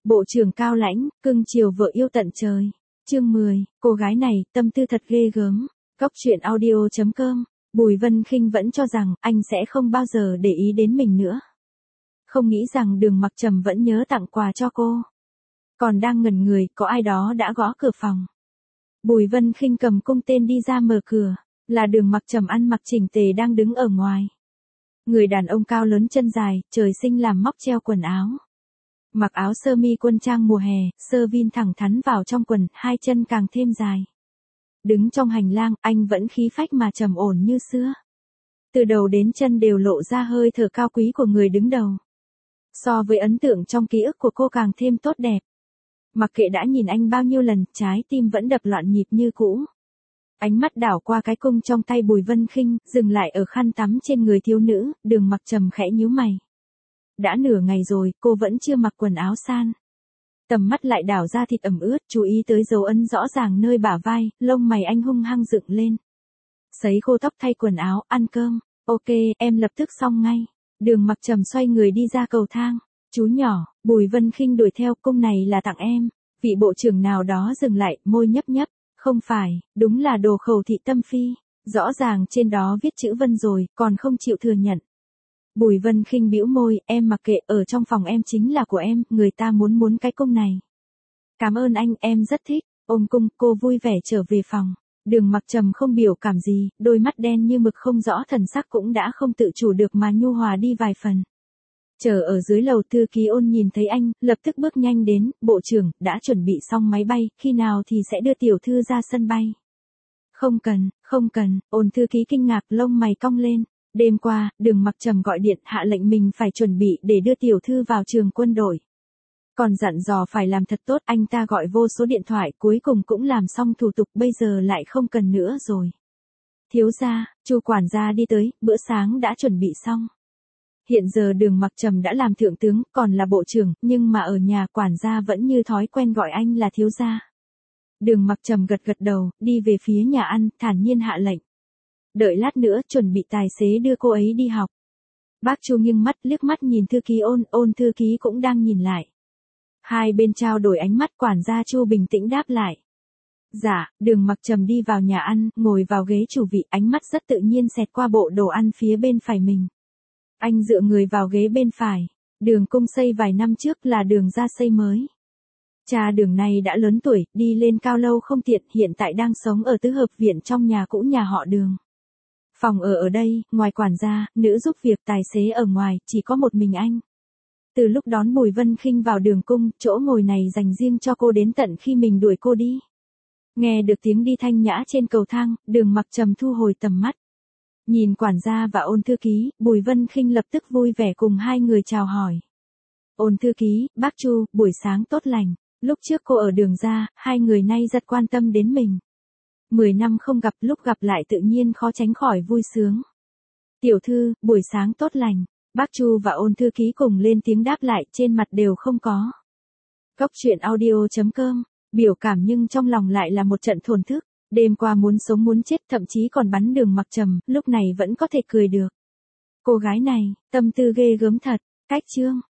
Bộ trưởng cao lãnh, cưng chiều vợ yêu tận trời. Chương 10, cô gái này, tâm tư thật ghê gớm. Cóc truyện audio.com. Bùi Vân Khinh vẫn cho rằng anh sẽ không bao giờ để ý đến mình nữa. Không nghĩ rằng Đường Mặc Trầm vẫn nhớ tặng quà cho cô. Còn đang ngẩn người, có ai đó đã gõ cửa phòng. Bùi Vân Khinh cầm cung tên đi ra mở cửa, là Đường Mặc Trầm ăn mặc chỉnh tề đang đứng ở ngoài. Người đàn ông cao lớn chân dài, trời sinh làm móc treo quần áo. Mặc áo sơ mi quân trang mùa hè, sơ vin thẳng thắn vào trong quần, hai chân càng thêm dài. Đứng trong hành lang, anh vẫn khí phách mà trầm ổn như xưa. Từ đầu đến chân đều lộ ra hơi thở cao quý của người đứng đầu. So với ấn tượng trong ký ức của cô càng thêm tốt đẹp. Mặc kệ đã nhìn anh bao nhiêu lần, trái tim vẫn đập loạn nhịp như cũ. Ánh mắt đảo qua cái cung trong tay Bùi Vân Khinh, dừng lại ở khăn tắm trên người thiếu nữ, Đường Mặc Trầm khẽ nhíu mày. Đã nửa ngày rồi, cô vẫn chưa mặc quần áo san. Tầm mắt lại đảo ra thịt ẩm ướt, chú ý tới dấu ấn rõ ràng nơi bả vai, lông mày anh hung hăng dựng lên. Sấy khô tóc, thay quần áo, ăn cơm. Ok, em lập tức xong ngay. Đường Mặc Trầm xoay người đi ra cầu thang. Chú nhỏ, Bùi Vân Khinh đuổi theo, cung này là tặng em. Vị bộ trưởng nào đó dừng lại, môi nhấp nhấp. Không phải, đúng là đồ khẩu thị tâm phi. Rõ ràng trên đó viết chữ Vân rồi, còn không chịu thừa nhận. Bùi Vân Khinh bĩu môi, em mặc kệ, ở trong phòng em chính là của em, người ta muốn cái cung này. Cảm ơn anh, em rất thích. Ôm cung, cô vui vẻ trở về phòng. Đường Mặc Trầm không biểu cảm gì, đôi mắt đen như mực không rõ thần sắc cũng đã không tự chủ được mà nhu hòa đi vài phần. Chờ ở dưới lầu, thư ký Ôn nhìn thấy anh, lập tức bước nhanh đến, bộ trưởng, đã chuẩn bị xong máy bay, khi nào thì sẽ đưa tiểu thư ra sân bay. Không cần, Ôn thư ký kinh ngạc, lông mày cong lên. Đêm qua, Đường Mặc Trầm gọi điện hạ lệnh mình phải chuẩn bị để đưa tiểu thư vào trường quân đội. Còn dặn dò phải làm thật tốt, anh ta gọi vô số điện thoại, cuối cùng cũng làm xong thủ tục, bây giờ lại không cần nữa rồi. Thiếu gia, Chu quản gia đi tới, bữa sáng đã chuẩn bị xong. Hiện giờ Đường Mặc Trầm đã làm thượng tướng, còn là bộ trưởng, nhưng mà ở nhà quản gia vẫn như thói quen gọi anh là thiếu gia. Đường Mặc Trầm gật đầu, đi về phía nhà ăn, thản nhiên hạ lệnh. Đợi lát nữa, chuẩn bị tài xế đưa cô ấy đi học. Bác Chu nghiêng mắt, liếc mắt nhìn thư ký Ôn thư ký cũng đang nhìn lại. Hai bên trao đổi ánh mắt, quản gia Chu bình tĩnh đáp lại. Dạ, Đường Mặc Trầm đi vào nhà ăn, ngồi vào ghế chủ vị, ánh mắt rất tự nhiên xẹt qua bộ đồ ăn phía bên phải mình. Anh dựa người vào ghế bên phải. Đường cung xây vài năm trước là Đường gia xây mới. Cha Đường này đã lớn tuổi, đi lên cao lâu không tiện, hiện tại đang sống ở tứ hợp viện trong nhà cũ nhà họ Đường. Phòng ở đây, ngoài quản gia, nữ giúp việc, tài xế ở ngoài, chỉ có một mình anh. Từ lúc đón Bùi Vân Khinh vào Đường cung, chỗ ngồi này dành riêng cho cô đến tận khi mình đuổi cô đi. Nghe được tiếng đi thanh nhã trên cầu thang, Đường Mặc Trầm thu hồi tầm mắt. Nhìn quản gia và Ôn thư ký, Bùi Vân Khinh lập tức vui vẻ cùng hai người chào hỏi. Ôn thư ký, bác Chu, buổi sáng tốt lành. Lúc trước cô ở Đường gia, hai người nay rất quan tâm đến mình. 10 năm không gặp, lúc gặp lại tự nhiên khó tránh khỏi vui sướng. Tiểu thư, buổi sáng tốt lành. Bác Chu và Ôn thư ký cùng lên tiếng đáp lại, trên mặt đều không có. Cóc truyện audio.com. Biểu cảm nhưng trong lòng lại là một trận thổn thức. Đêm qua muốn sống muốn chết, thậm chí còn bắn Đường Mặc Trầm, lúc này vẫn có thể cười được. Cô gái này, tâm tư ghê gớm thật. Cách chương.